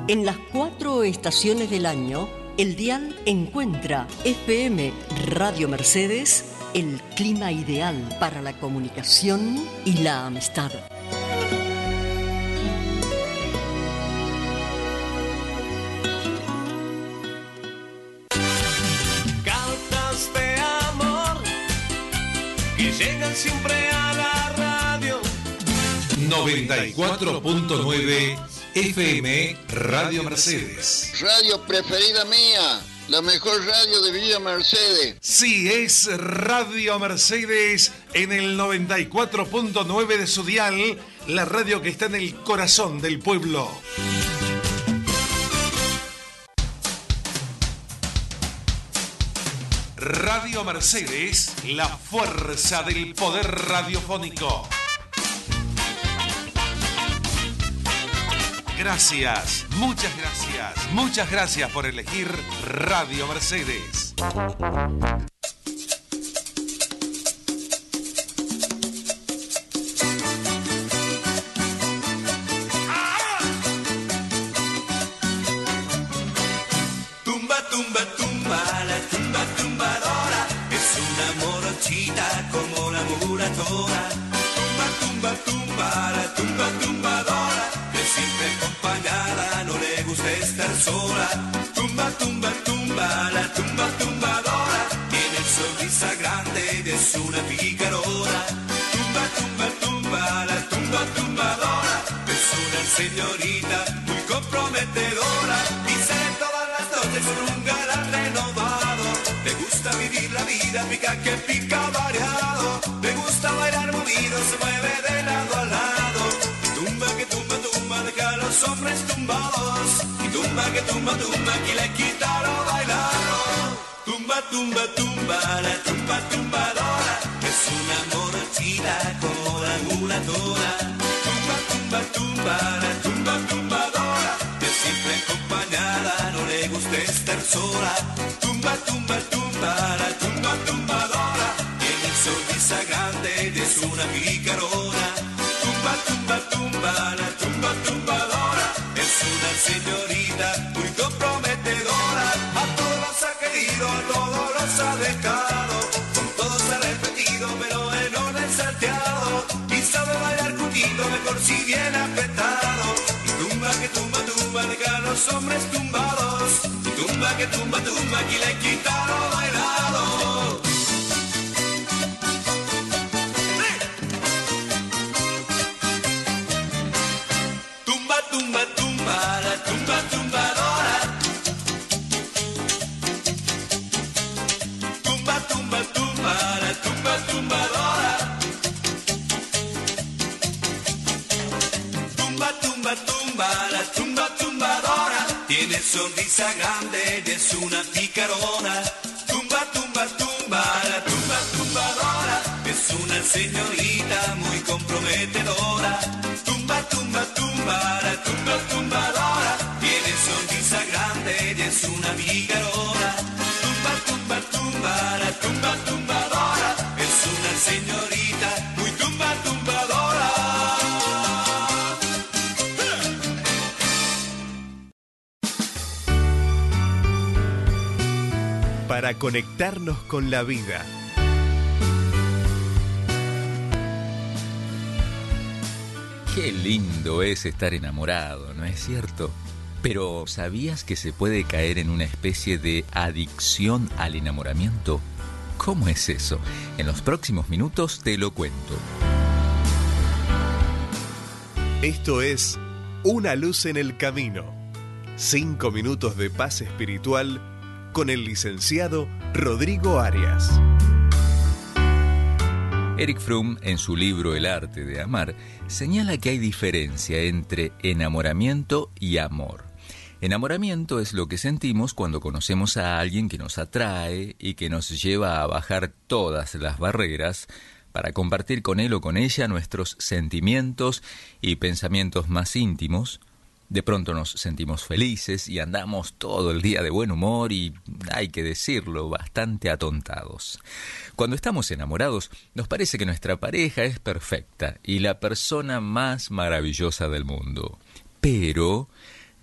En las 4 estaciones del año, el dial encuentra FM Radio Mercedes, el clima ideal para la comunicación y la amistad. Cartas de amor que llegan siempre a la radio. 94.9 FM Radio Mercedes. Radio preferida mía, la mejor radio de Villa Mercedes. Sí, es Radio Mercedes en el 94.9 de su dial, la radio que está en el corazón del pueblo. Radio Mercedes, la fuerza del poder radiofónico. Gracias, muchas gracias por elegir Radio Mercedes. Tumba, tumba, tumba, la tumba tumbadora es una morochita como la muratora. Tumba, tumba, tumba, la tumba tumbadora que siempre acompañada, no le gusta estar sola. Tumba, tumba, tumba, la tumba tumbadora tiene sonrisa grande y es una picarona. Tumba, tumba, tumba, la tumba tumbadora es una señorita muy comprometedora y sale todas las noches con un galán renovado. Le gusta vivir la vida, pica que pica variado. Le gusta bailar movido, se mueve de lado a lado. Tumba que tumba, tumba, deja a los hombres tumbados. Y tumba que tumba, tumba, que le quita lo bailado. Tumba, tumba, tumba, la tumba tumbadora es una morochita como la mulatora. Tumba, tumba, tumba, la tumba tumbadora que siempre acompañada, no le gusta estar sola. Tumba, tumba, tumba, la tumba tumbadora tiene sonrisa grande y es una picarona. Tumba, tumba, tumba, la tumba tumbadora es una señorita muy comprometedora. A todos los ha querido, a todos los ha dejado, con todos ha repetido, pero en orden salteado. Y sabe bailar contigo mejor si bien apretado. Y tumba que tumba, tumba, deja a los hombres tumbados. Y tumba que tumba, tumba, que le quita lo bailado. Tumba, tumba, tumba, la tumba tumbadora. Tumba, tumba, tumba, la tumba tumbadora. Tumba, tumba, tumba, la tumba tumbadora tiene sonrisa grande y es una picarona. Tumba, tumba, tumba, la tumba tumbadora es una señorita muy comprometedora. Tumba, tumba, tumba, la tumba tumbadora tiene sonrisa grande y es una picarona. Tumba, tumba, tumba, la tumba tumbadora es una señorita muy tumba tumbadora. Para conectarnos con la vida. Qué lindo es estar enamorado, ¿no es cierto? Pero ¿sabías que se puede caer en una especie de adicción al enamoramiento? ¿Cómo es eso? En los próximos minutos te lo cuento. Esto es Una luz en el camino. 5 minutos de paz espiritual con el licenciado Rodrigo Arias. Erich Fromm, en su libro El arte de amar, señala que hay diferencia entre enamoramiento y amor. Enamoramiento es lo que sentimos cuando conocemos a alguien que nos atrae y que nos lleva a bajar todas las barreras para compartir con él o con ella nuestros sentimientos y pensamientos más íntimos. De pronto nos sentimos felices y andamos todo el día de buen humor y, hay que decirlo, bastante atontados. Cuando estamos enamorados, nos parece que nuestra pareja es perfecta y la persona más maravillosa del mundo. Pero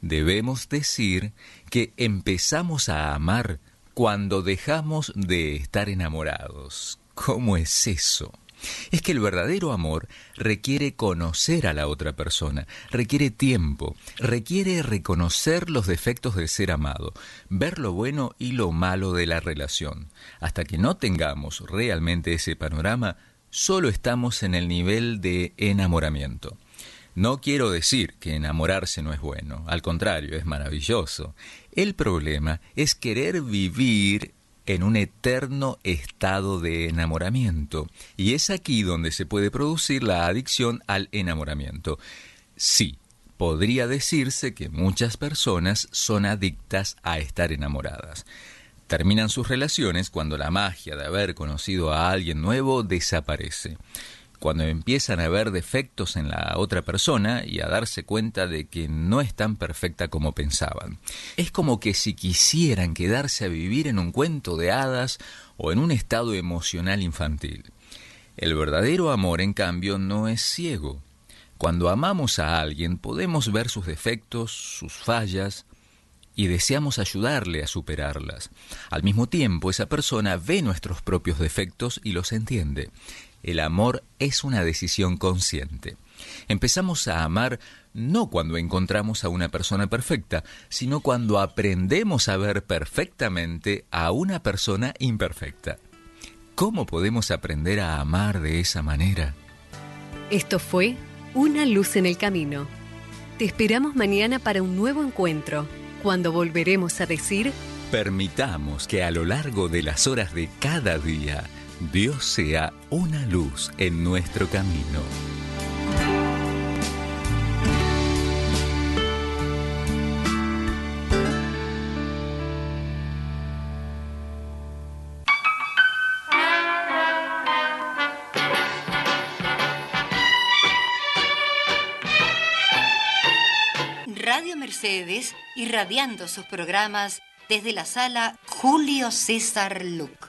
Debemos decir que empezamos a amar cuando dejamos de estar enamorados. ¿Cómo es eso? Es que el verdadero amor requiere conocer a la otra persona, requiere tiempo, requiere reconocer los defectos del ser amado, ver lo bueno y lo malo de la relación. Hasta que no tengamos realmente ese panorama, solo estamos en el nivel de enamoramiento. No quiero decir que enamorarse no es bueno, al contrario, es maravilloso. El problema es querer vivir en un eterno estado de enamoramiento. Y es aquí donde se puede producir la adicción al enamoramiento. Sí, podría decirse que muchas personas son adictas a estar enamoradas. Terminan sus relaciones cuando la magia de haber conocido a alguien nuevo desaparece. Cuando empiezan a ver defectos en la otra persona y a darse cuenta de que no es tan perfecta como pensaban. Es como que si quisieran quedarse a vivir en un cuento de hadas o en un estado emocional infantil. El verdadero amor, en cambio, no es ciego. Cuando amamos a alguien podemos ver sus defectos, sus fallas, y deseamos ayudarle a superarlas. Al mismo tiempo, esa persona ve nuestros propios defectos y los entiende. El amor es una decisión consciente. Empezamos a amar no cuando encontramos a una persona perfecta, sino cuando aprendemos a ver perfectamente a una persona imperfecta. ¿Cómo podemos aprender a amar de esa manera? Esto fue Una luz en el camino. Te esperamos mañana para un nuevo encuentro, cuando volveremos a decir: permitamos que a lo largo de las horas de cada día, Dios sea una luz en nuestro camino. Radio Mercedes, irradiando sus programas desde la sala Julio César Luc.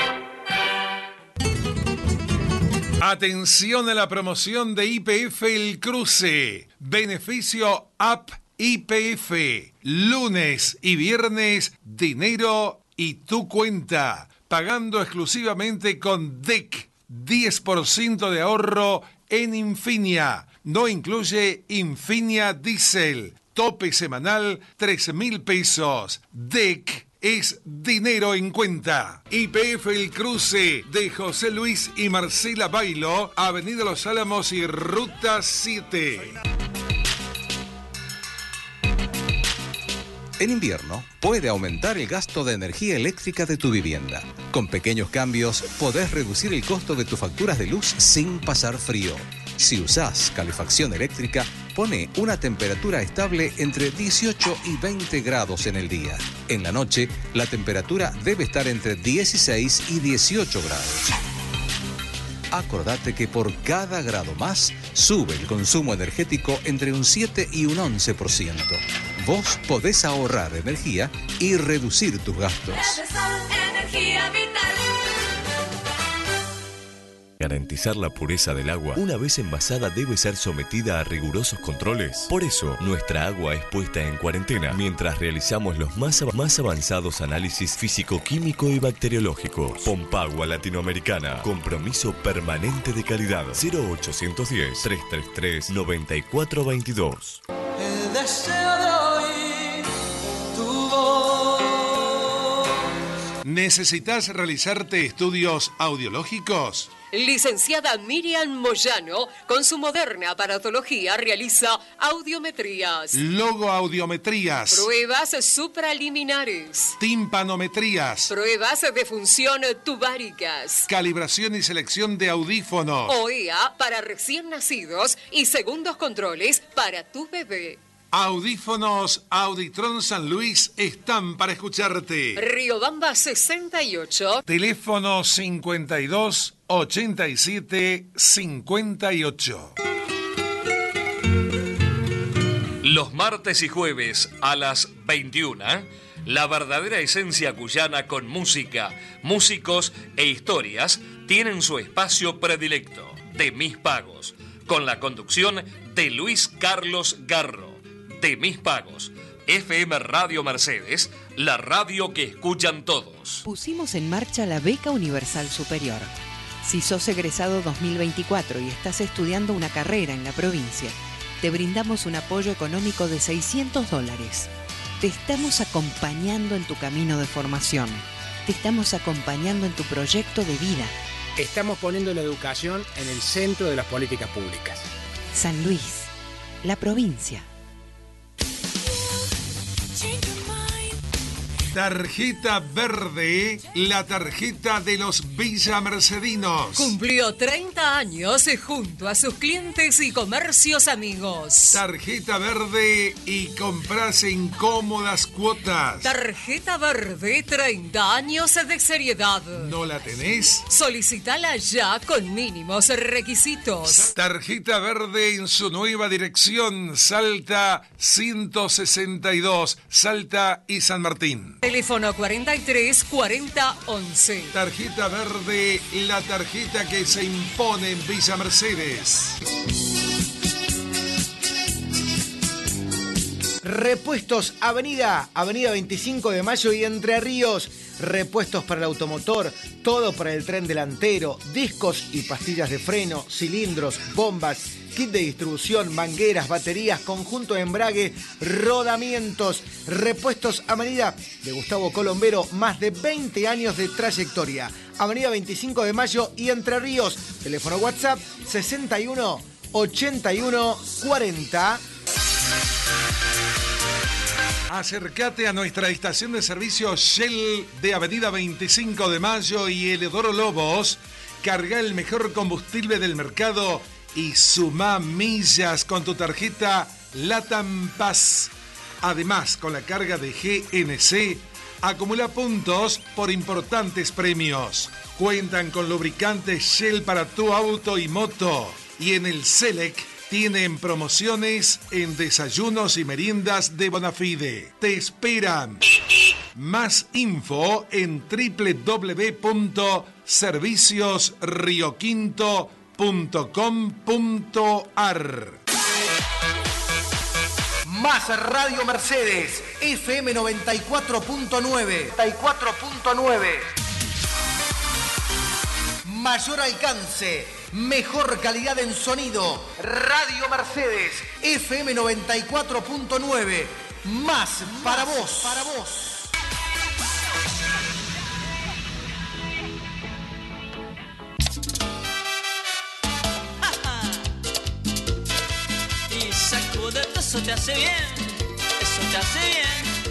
Atención a la promoción de YPF El Cruce. Beneficio App YPF. Lunes y viernes, dinero y tu cuenta. Pagando exclusivamente con DEC. 10% de ahorro en Infinia. No incluye Infinia Diesel. Tope semanal 13,000 pesos. DEC es dinero en cuenta. YPF El Cruce de José Luis y Marcela Bailo, Avenida Los Álamos y Ruta 7. En invierno puede aumentar el gasto de energía eléctrica de tu vivienda. Con pequeños cambios podés reducir el costo de tus facturas de luz sin pasar frío. Si usás calefacción eléctrica, pone una temperatura estable entre 18 y 20 grados en el día. En la noche, la temperatura debe estar entre 16 y 18 grados. Acordate que por cada grado más, sube el consumo energético entre un 7 y un 11%. Vos podés ahorrar energía y reducir tus gastos. Energía vital. Garantizar la pureza del agua, una vez envasada, debe ser sometida a rigurosos controles. Por eso, nuestra agua es puesta en cuarentena mientras realizamos los más avanzados análisis físico-químico y bacteriológicos. Pompagua Latinoamericana. Compromiso permanente de calidad. 0810-333-9422. El deseo de oír tu voz. ¿Necesitas realizarte estudios audiológicos? Licenciada Miriam Moyano, con su moderna aparatología, realiza audiometrías, logoaudiometrías, pruebas supraliminares, timpanometrías, pruebas de función tubáricas, calibración y selección de audífonos, OEA para recién nacidos y segundos controles para tu bebé. Audífonos Auditron San Luis están para escucharte. Riobamba 68. Teléfono 52 87 58. Los martes y jueves a las 21, la verdadera esencia cuyana con música, músicos e historias tienen su espacio predilecto, De Mis Pagos, con la conducción de Luis Carlos Garro. De Mis Pagos, FM Radio Mercedes, la radio que escuchan todos. Pusimos en marcha la Beca Universal Superior. Si sos egresado 2024 y estás estudiando una carrera en la provincia, te brindamos un apoyo económico de $600. Te estamos acompañando en tu camino de formación. Te estamos acompañando en tu proyecto de vida. Estamos poniendo la educación en el centro de las políticas públicas. San Luis, la provincia. Tarjeta verde, la tarjeta de los villamercedinos. Cumplió 30 años junto a sus clientes y comercios amigos. Tarjeta verde y compras en cómodas cuotas. Tarjeta verde, 30 años de seriedad. ¿No la tenés? Solicítala ya con mínimos requisitos. Tarjeta verde en su nueva dirección, Salta 162, Salta y San Martín. Teléfono 43 40 11. Tarjeta verde, la tarjeta que se impone en Villa Mercedes. Repuestos Avenida 25 de Mayo y Entre Ríos. Repuestos para el automotor, todo para el tren delantero, discos y pastillas de freno, cilindros, bombas, kit de distribución, mangueras, baterías, conjunto de embrague, rodamientos. Repuestos Avenida de Gustavo Colombero, más de 20 años de trayectoria. Avenida 25 de Mayo y Entre Ríos. Teléfono WhatsApp 61 81 40. Acércate a nuestra estación de servicio Shell de Avenida 25 de Mayo y Eleodoro Lobos. Carga el mejor combustible del mercado y suma millas con tu tarjeta LATAM Pass. Además, con la carga de GNC, acumula puntos por importantes premios. Cuentan con lubricantes Shell para tu auto y moto. Y en el Select tienen promociones en desayunos y meriendas de Bonafide. ¡Te esperan! Más info en www.serviciosrioquinto.com.ar. Más Radio Mercedes, FM 94.9. Mayor alcance, mejor calidad en sonido. Radio Mercedes, FM 94.9. Más para vos. Y sacudete, eso te hace bien, eso te hace bien.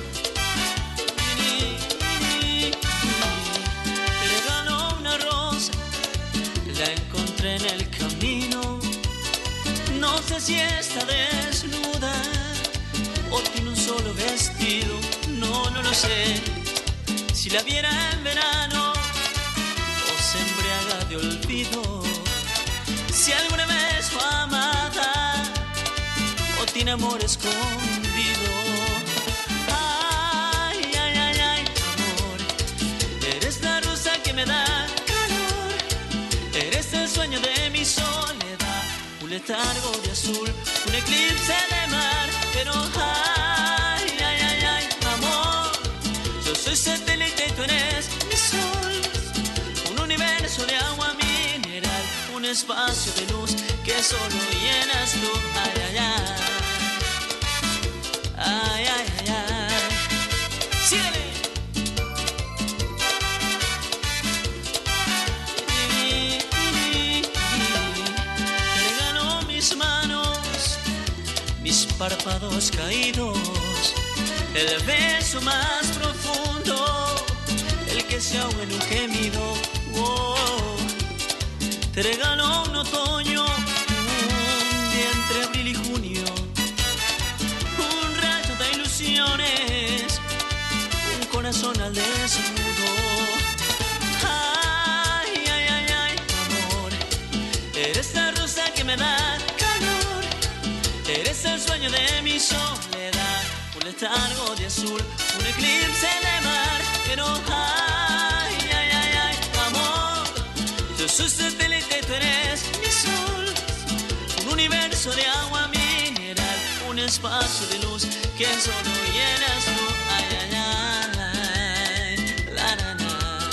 Te regaló una rosa, la encontré en el camino. No sé si está desnuda o tiene un solo vestido, no lo sé. Si la viera en verano o se embriaga de olvido, si alguna vez fue amada o tiene amor escondido. Ay, ay, ay, ay, amor, eres la rosa que me da calor, eres el sueño de mi soledad, un letargo de azul, un eclipse de mar, pero ay, ay, ay, ay, amor, yo soy satélite y tú eres mi sol, un universo de agua mineral, un espacio de luz que solo llenas tú, ay, ay, ay, ay, ay, ay, ay. Síguele. Te regalo mis manos, mis párpados caídos, el beso más profundo, el que se ahoga en un gemido. Oh, te regalo un otoño, un día entre abril y junio, un rayo de ilusiones, un corazón al desnudo. Ay, ay, ay, ay, amor, eres la rosa que me da calor, eres el sueño de mi soledad, un letargo de azul, un eclipse de mar, pero ay, ay, ay, ay, amor, yo soy satélite, tú eres mi sol, un universo de agua mineral, un espacio de luz que solo llenas tú. Ay, ay, ay, la, la, la.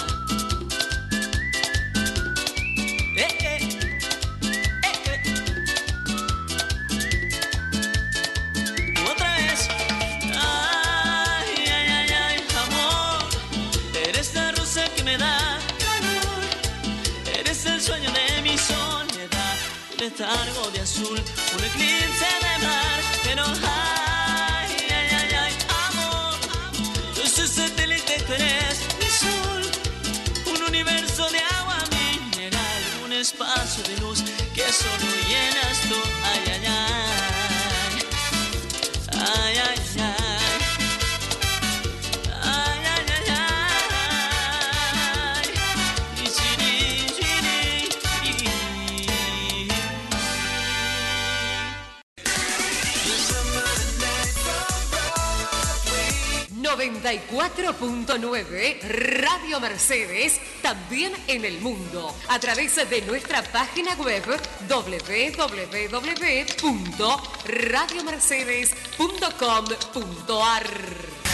Otra vez. Ay, ay, ay, ay, amor, eres la rosa que me da calor, eres el sueño de mi soledad, un letargo de azul, un eclipse de mar, pero ay, ay, ay, ay, amor, yo soy satélite, tú eres mi sol, un universo de agua mineral, un espacio de luz que solo llenas tú. Ay, ay, ay, ay, ay, ay, ay, ay, ay, ay, y chiri, chiri, chiri. 94.9 Radio Mercedes, también en el mundo, a través de nuestra página web www.radiomercedes.com.ar.